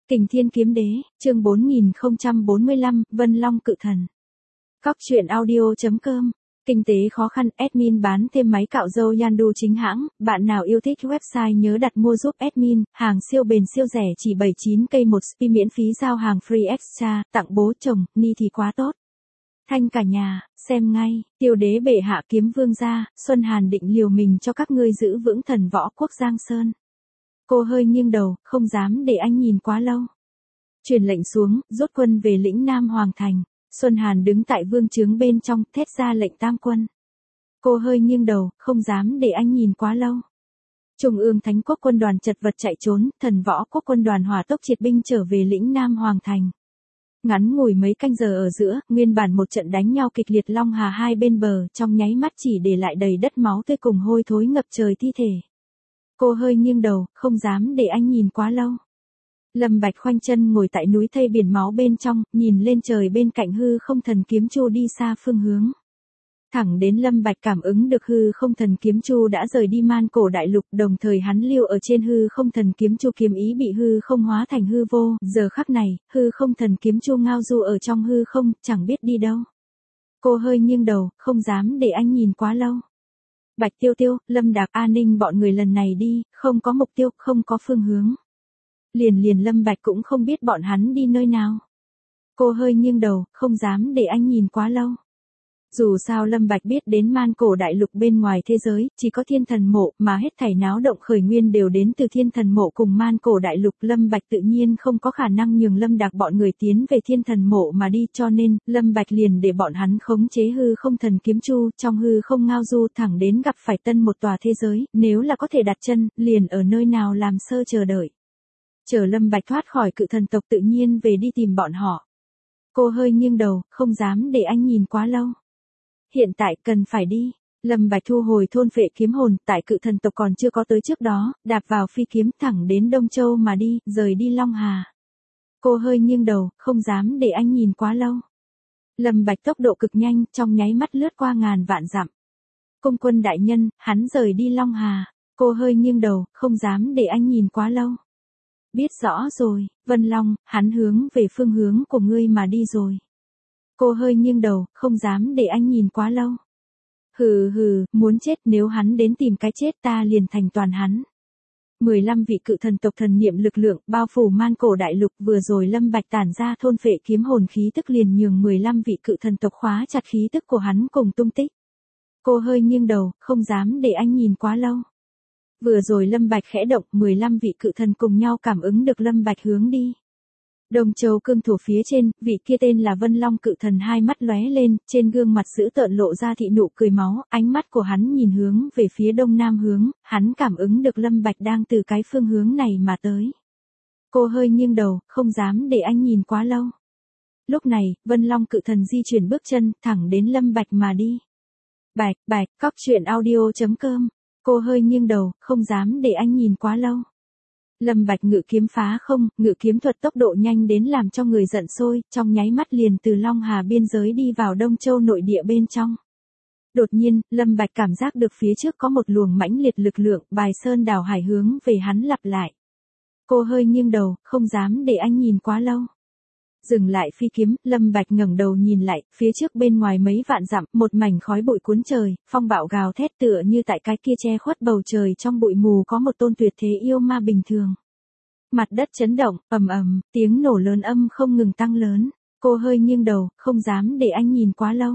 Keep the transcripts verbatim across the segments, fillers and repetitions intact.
Kình Thiên Kiếm Đế, chương bốn nghìn không trăm bốn mươi lăm, Vân Long Cự Thần. Cóc truyện audio chấm com. Kinh tế khó khăn, admin bán thêm máy cạo râu Yandu chính hãng, bạn nào yêu thích website nhớ đặt mua giúp admin, hàng siêu bền siêu rẻ chỉ bảy mươi chín k một spi miễn phí giao hàng free extra, tặng bố chồng, ni thì quá tốt. Thanh cả nhà, xem ngay, Tiêu Đế bệ hạ kiếm vương gia, Xuân Hàn định liều mình cho các ngươi giữ vững thần võ quốc Giang Sơn. Cô hơi nghiêng đầu, không dám để anh nhìn quá lâu. Truyền lệnh xuống, rút quân về lĩnh Nam Hoàng Thành. Xuân Hàn đứng tại vương trướng bên trong, thét ra lệnh tam quân. Cô hơi nghiêng đầu, không dám để anh nhìn quá lâu. Trung ương Thánh quốc quân đoàn chật vật chạy trốn, thần võ quốc quân đoàn hỏa tốc triệt binh trở về lĩnh Nam Hoàng Thành. Ngắn ngủi mấy canh giờ ở giữa, nguyên bản một trận đánh nhau kịch liệt Long Hà hai bên bờ, trong nháy mắt chỉ để lại đầy đất máu tươi cùng hôi thối ngập trời thi thể. Cô hơi nghiêng đầu, không dám để anh nhìn quá lâu. Lâm Bạch khoanh chân ngồi tại núi thây biển máu bên trong, nhìn lên trời bên cạnh hư không thần kiếm chu đi xa phương hướng. Thẳng đến Lâm Bạch cảm ứng được hư không thần kiếm chu đã rời đi man cổ đại lục, đồng thời hắn lưu ở trên hư không thần kiếm chu kiếm ý bị hư không hóa thành hư vô, giờ khắc này, hư không thần kiếm chu ngao du ở trong hư không, chẳng biết đi đâu. Cô hơi nghiêng đầu, không dám để anh nhìn quá lâu. Bạch Tiêu Tiêu, Lâm Đạc, An Ninh bọn người lần này đi, không có mục tiêu, không có phương hướng. Liền liền Lâm Bạch cũng không biết bọn hắn đi nơi nào. Cô hơi nghiêng đầu, không dám để anh nhìn quá lâu. Dù sao Lâm Bạch biết đến man cổ đại lục bên ngoài thế giới, chỉ có thiên thần mộ, mà hết thảy náo động khởi nguyên đều đến từ thiên thần mộ cùng man cổ đại lục. Lâm Bạch tự nhiên không có khả năng nhường Lâm Đạc bọn người tiến về thiên thần mộ mà đi, cho nên, Lâm Bạch liền để bọn hắn khống chế hư không thần kiếm chu, trong hư không ngao du thẳng đến gặp phải tân một tòa thế giới, nếu là có thể đặt chân, liền ở nơi nào làm sơ chờ đợi. Chờ Lâm Bạch thoát khỏi cự thần tộc tự nhiên về đi tìm bọn họ. Cô hơi nghiêng đầu, không dám để anh nhìn quá lâu. Hiện tại cần phải đi. Lâm Bạch thu hồi thôn phệ kiếm hồn, tại cự thần tộc còn chưa có tới trước đó, đạp vào phi kiếm thẳng đến Đông Châu mà đi, rời đi Long Hà. Cô hơi nghiêng đầu, không dám để anh nhìn quá lâu. Lâm Bạch tốc độ cực nhanh, trong nháy mắt lướt qua ngàn vạn dặm. Cung quân đại nhân, hắn rời đi Long Hà. Cô hơi nghiêng đầu, không dám để anh nhìn quá lâu. Biết rõ rồi, Vân Long, hắn hướng về phương hướng của ngươi mà đi rồi. Cô hơi nghiêng đầu, không dám để anh nhìn quá lâu. Hừ hừ, muốn chết, nếu hắn đến tìm cái chết ta liền thành toàn hắn. mười lăm vị cự thần tộc thần niệm lực lượng bao phủ man cổ đại lục, vừa rồi Lâm Bạch tản ra thôn phệ kiếm hồn khí tức liền nhường mười lăm vị cự thần tộc khóa chặt khí tức của hắn cùng tung tích. Cô hơi nghiêng đầu, không dám để anh nhìn quá lâu. Vừa rồi Lâm Bạch khẽ động, mười lăm vị cự thần cùng nhau cảm ứng được Lâm Bạch hướng đi. Đông Châu cương thổ phía trên, vị kia tên là Vân Long cự thần hai mắt lóe lên, trên gương mặt dữ tợn lộ ra thị nụ cười máu, ánh mắt của hắn nhìn hướng về phía đông nam hướng, hắn cảm ứng được Lâm Bạch đang từ cái phương hướng này mà tới. Cô hơi nghiêng đầu, không dám để anh nhìn quá lâu. Lúc này, Vân Long cự thần di chuyển bước chân, thẳng đến Lâm Bạch mà đi. Bạch, bạch, cóc truyện audio chấm com. Cô hơi nghiêng đầu, không dám để anh nhìn quá lâu. Lâm Bạch ngự kiếm phá không, ngự kiếm thuật tốc độ nhanh đến làm cho người giận sôi, trong nháy mắt liền từ Long Hà biên giới đi vào Đông Châu nội địa bên trong. Đột nhiên, Lâm Bạch cảm giác được phía trước có một luồng mãnh liệt lực lượng, bài sơn đảo hải hướng về hắn lặp lại. Cô hơi nghiêng đầu, không dám để anh nhìn quá lâu. Dừng lại phi kiếm, Lâm Bạch ngẩng đầu nhìn lại, phía trước bên ngoài mấy vạn dặm, một mảnh khói bụi cuốn trời, phong bạo gào thét tựa như tại cái kia che khuất bầu trời trong bụi mù có một tôn tuyệt thế yêu ma bình thường. Mặt đất chấn động, ầm ầm, tiếng nổ lớn âm không ngừng tăng lớn. Cô hơi nghiêng đầu, không dám để anh nhìn quá lâu.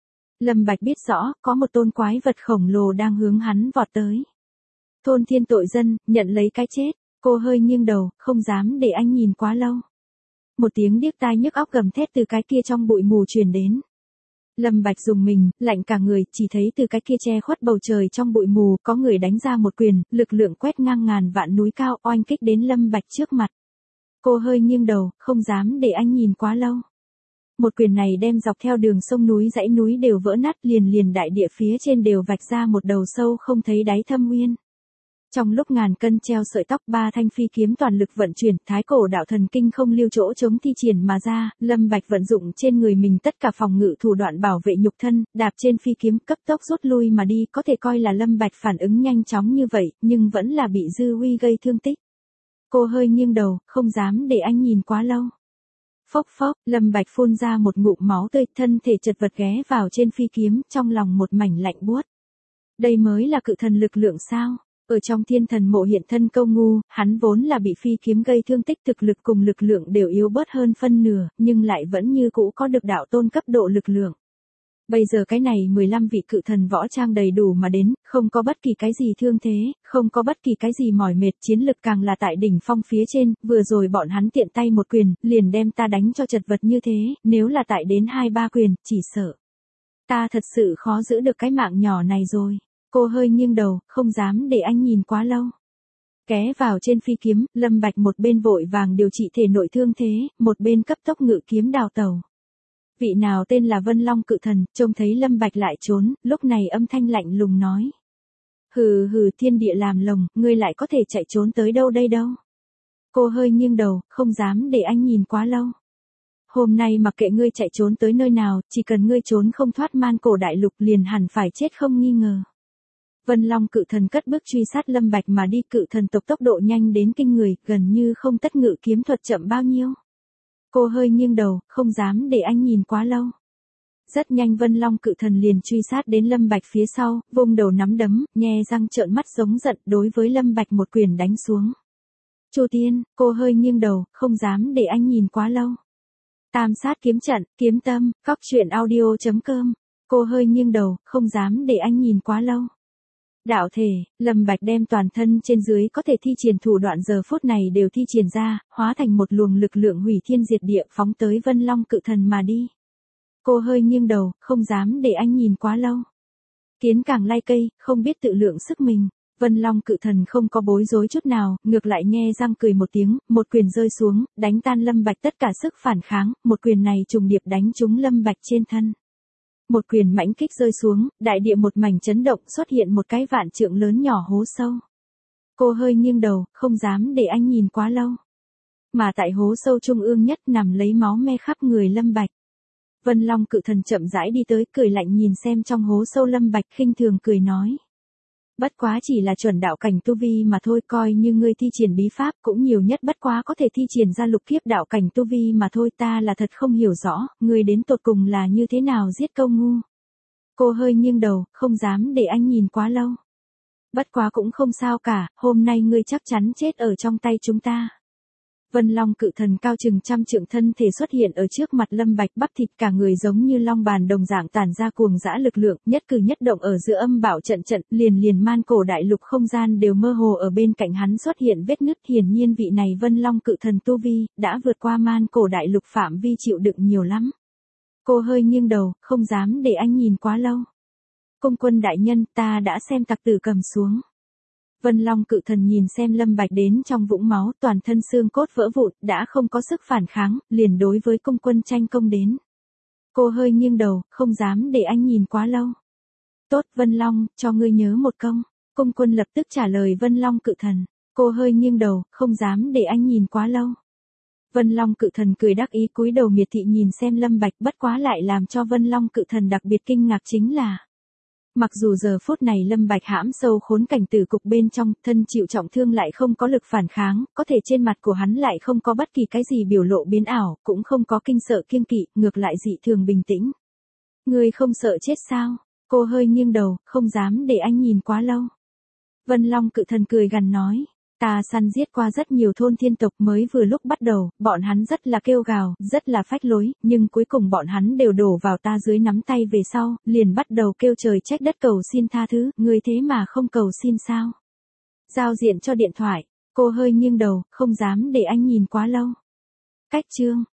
Lâm Bạch biết rõ, có một tôn quái vật khổng lồ đang hướng hắn vọt tới. Thôn thiên tội dân, nhận lấy cái chết. Cô hơi nghiêng đầu, không dám để anh nhìn quá lâu. Một tiếng điếc tai nhức óc gầm thét từ cái kia trong bụi mù truyền đến. Lâm Bạch dùng mình, lạnh cả người, chỉ thấy từ cái kia che khuất bầu trời trong bụi mù, có người đánh ra một quyền, lực lượng quét ngang ngàn vạn núi cao, oanh kích đến Lâm Bạch trước mặt. Cô hơi nghiêng đầu, không dám để anh nhìn quá lâu. Một quyền này đem dọc theo đường sông núi dãy núi đều vỡ nát, liền liền đại địa phía trên đều vạch ra một đầu sâu không thấy đáy thâm nguyên. Trong lúc ngàn cân treo sợi tóc, ba thanh phi kiếm toàn lực vận chuyển, thái cổ đạo thần kinh không lưu chỗ chống thi triển mà ra, Lâm Bạch vận dụng trên người mình tất cả phòng ngự thủ đoạn bảo vệ nhục thân, đạp trên phi kiếm cấp tốc rút lui mà đi, có thể coi là Lâm Bạch phản ứng nhanh chóng như vậy, nhưng vẫn là bị dư uy gây thương tích. Cô hơi nghiêng đầu, không dám để anh nhìn quá lâu. Phốc phốc, Lâm Bạch phun ra một ngụm máu tươi, thân thể chật vật ghé vào trên phi kiếm, trong lòng một mảnh lạnh buốt. Đây mới là cự thần lực lượng sao? Ở trong thiên thần mộ hiện thân Câu Ngu, hắn vốn là bị phi kiếm gây thương tích, thực lực cùng lực lượng đều yếu bớt hơn phân nửa, nhưng lại vẫn như cũ có được đạo tôn cấp độ lực lượng. Bây giờ cái này mười lăm vị cự thần võ trang đầy đủ mà đến, không có bất kỳ cái gì thương thế, không có bất kỳ cái gì mỏi mệt, chiến lực càng là tại đỉnh phong phía trên, vừa rồi bọn hắn tiện tay một quyền, liền đem ta đánh cho chật vật như thế, nếu là tại đến hai ba quyền, chỉ sợ ta thật sự khó giữ được cái mạng nhỏ này rồi. Cô hơi nghiêng đầu, không dám để anh nhìn quá lâu. Ké vào trên phi kiếm, Lâm Bạch một bên vội vàng điều trị thể nội thương thế, một bên cấp tốc ngự kiếm đào tẩu. Vị nào tên là Vân Long cự thần, trông thấy Lâm Bạch lại trốn, lúc này âm thanh lạnh lùng nói. Hừ hừ, thiên địa làm lồng, ngươi lại có thể chạy trốn tới đâu đây đâu. Cô hơi nghiêng đầu, không dám để anh nhìn quá lâu. Hôm nay mặc kệ ngươi chạy trốn tới nơi nào, chỉ cần ngươi trốn không thoát man cổ đại lục liền hẳn phải chết không nghi ngờ. Vân Long cự thần cất bước truy sát Lâm Bạch mà đi, cự thần tộc tốc độ nhanh đến kinh người, gần như không tất ngự kiếm thuật chậm bao nhiêu. Cô hơi nghiêng đầu, không dám để anh nhìn quá lâu. Rất nhanh Vân Long cự thần liền truy sát đến Lâm Bạch phía sau, vung đầu nắm đấm, nhe răng trợn mắt giống giận, đối với Lâm Bạch một quyền đánh xuống. Chu Tiên, cô hơi nghiêng đầu, không dám để anh nhìn quá lâu. Tam sát kiếm trận, kiếm tâm, cóc truyện audio chấm com. Cô hơi nghiêng đầu, không dám để anh nhìn quá lâu. Đạo thể, Lâm Bạch đem toàn thân trên dưới có thể thi triển thủ đoạn giờ phút này đều thi triển ra, hóa thành một luồng lực lượng hủy thiên diệt địa phóng tới Vân Long cự thần mà đi. Cô hơi nghiêng đầu, không dám để anh nhìn quá lâu. Kiến càng lai cây, không biết tự lượng sức mình. Vân Long cự thần không có bối rối chút nào, ngược lại nhe răng cười một tiếng, một quyền rơi xuống, đánh tan Lâm Bạch tất cả sức phản kháng, một quyền này trùng điệp đánh trúng Lâm Bạch trên thân. Một quyền mãnh kích rơi xuống, đại địa một mảnh chấn động, xuất hiện một cái vạn trượng lớn nhỏ hố sâu. Cô hơi nghiêng đầu, không dám để anh nhìn quá lâu. Mà tại hố sâu trung ương nhất nằm lấy máu me khắp người Lâm Bạch. Vân Long cự thần chậm rãi đi tới, cười lạnh nhìn xem trong hố sâu Lâm Bạch, khinh thường cười nói. Bất quá chỉ là chuẩn đạo cảnh tu vi mà thôi, coi như ngươi thi triển bí pháp cũng nhiều nhất bất quá có thể thi triển ra lục kiếp đạo cảnh tu vi mà thôi, ta là thật không hiểu rõ, ngươi đến tột cùng là như thế nào giết Câu Ngu. Cô hơi nghiêng đầu, không dám để anh nhìn quá lâu. Bất quá cũng không sao cả, hôm nay ngươi chắc chắn chết ở trong tay chúng ta. Vân Long cự thần cao chừng trăm trượng thân thể xuất hiện ở trước mặt Lâm Bạch, bắp thịt cả người giống như long bàn đồng dạng tản ra cuồng dã lực lượng, nhất cử nhất động ở giữa âm bảo trận trận, liền liền man cổ đại lục không gian đều mơ hồ ở bên cạnh hắn xuất hiện vết nứt, hiển nhiên vị này Vân Long cự thần tu vi đã vượt qua man cổ đại lục phạm vi chịu đựng nhiều lắm. Cô hơi nghiêng đầu, không dám để anh nhìn quá lâu. Cung quân đại nhân, ta đã xem tặc tử cầm xuống. Vân Long cự thần nhìn xem Lâm Bạch đến trong vũng máu, toàn thân xương cốt vỡ vụn, đã không có sức phản kháng, liền đối với cung quân tranh công đến. Cô hơi nghiêng đầu, không dám để anh nhìn quá lâu. Tốt Vân Long, cho ngươi nhớ một công. Cung quân lập tức trả lời Vân Long cự thần. Cô hơi nghiêng đầu, không dám để anh nhìn quá lâu. Vân Long cự thần cười đắc ý cúi đầu miệt thị nhìn xem Lâm Bạch, bất quá lại làm cho Vân Long cự thần đặc biệt kinh ngạc chính là. Mặc dù giờ phút này Lâm Bạch hãm sâu khốn cảnh tử cục bên trong, thân chịu trọng thương lại không có lực phản kháng, có thể trên mặt của hắn lại không có bất kỳ cái gì biểu lộ biến ảo, cũng không có kinh sợ kiêng kỵ, ngược lại dị thường bình tĩnh. Ngươi không sợ chết sao? Cô hơi nghiêng đầu, không dám để anh nhìn quá lâu. Vân Long cự thần cười gằn nói. Ta săn giết qua rất nhiều thôn thiên tộc, mới vừa lúc bắt đầu, bọn hắn rất là kêu gào, rất là phách lối, nhưng cuối cùng bọn hắn đều đổ vào ta dưới nắm tay về sau, liền bắt đầu kêu trời trách đất cầu xin tha thứ, người thế mà không cầu xin sao? Giao diện cho điện thoại, cô hơi nghiêng đầu, không dám để anh nhìn quá lâu. Cách chương